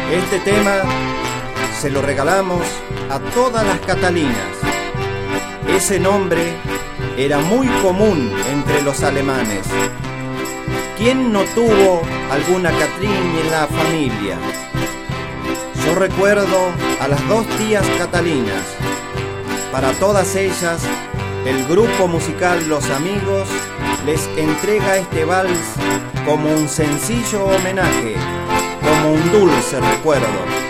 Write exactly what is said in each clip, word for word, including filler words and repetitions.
Este tema se lo regalamos a todas las Catalinas. Ese nombre era muy común entre los alemanes. ¿Quién no tuvo alguna Catrín en la familia? Yo recuerdo a las dos tías Catalinas. Para todas ellas, el grupo musical Los Amigos les entrega este vals como un sencillo homenaje, como un dulce recuerdo.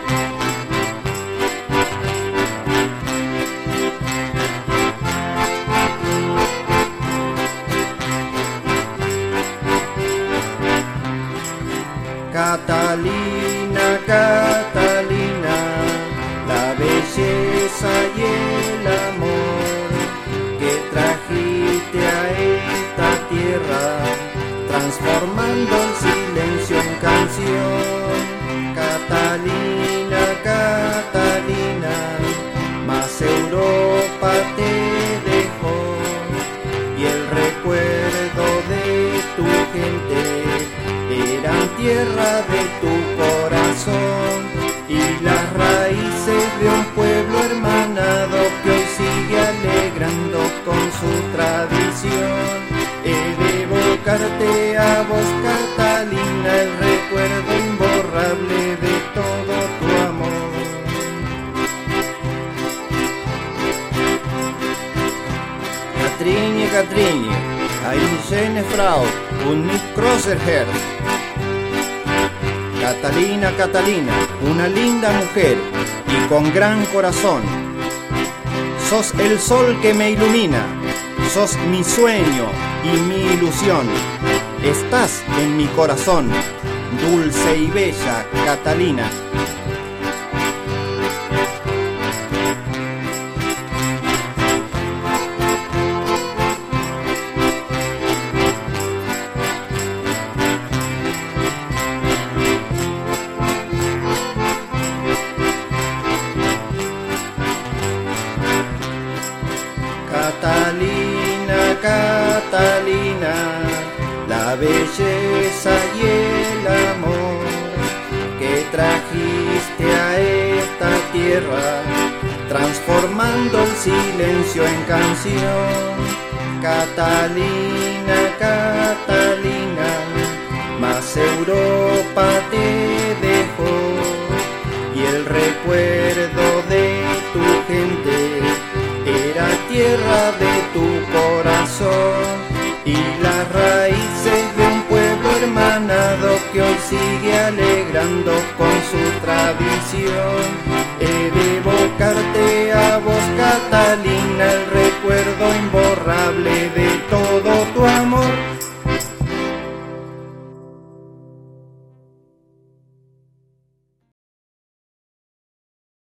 Catalina, Catalina, la belleza y el amor que trajiste a esta tierra, transformando el silencio en canción. Catalina, Catalina, más Europa te dejó y el recuerdo de tu gente eran tierra de tu corazón y las raíces de un pueblo hermanado que hoy sigue alegrando con su tradición. He de evocarte a vos, Catalina, el recuerdo imborrable de todo tu amor. Katrinje, Katrinje, eine schöne Frau und nicht großer Herr. Catalina, Catalina, una linda mujer y con gran corazón. Sos el sol que me ilumina, sos mi sueño y mi ilusión. Estás en mi corazón, dulce y bella Catalina. Catalina, Catalina, la belleza y el amor que trajiste a esta tierra, transformando el silencio en canción. Catalina, Catalina, más Europa te dejó y el recuerdo de tu gente era tierra de tu corazón y las raíces de un pueblo hermanado que hoy sigue alegrando con su tradición. He de evocarte a vos, Catalina, el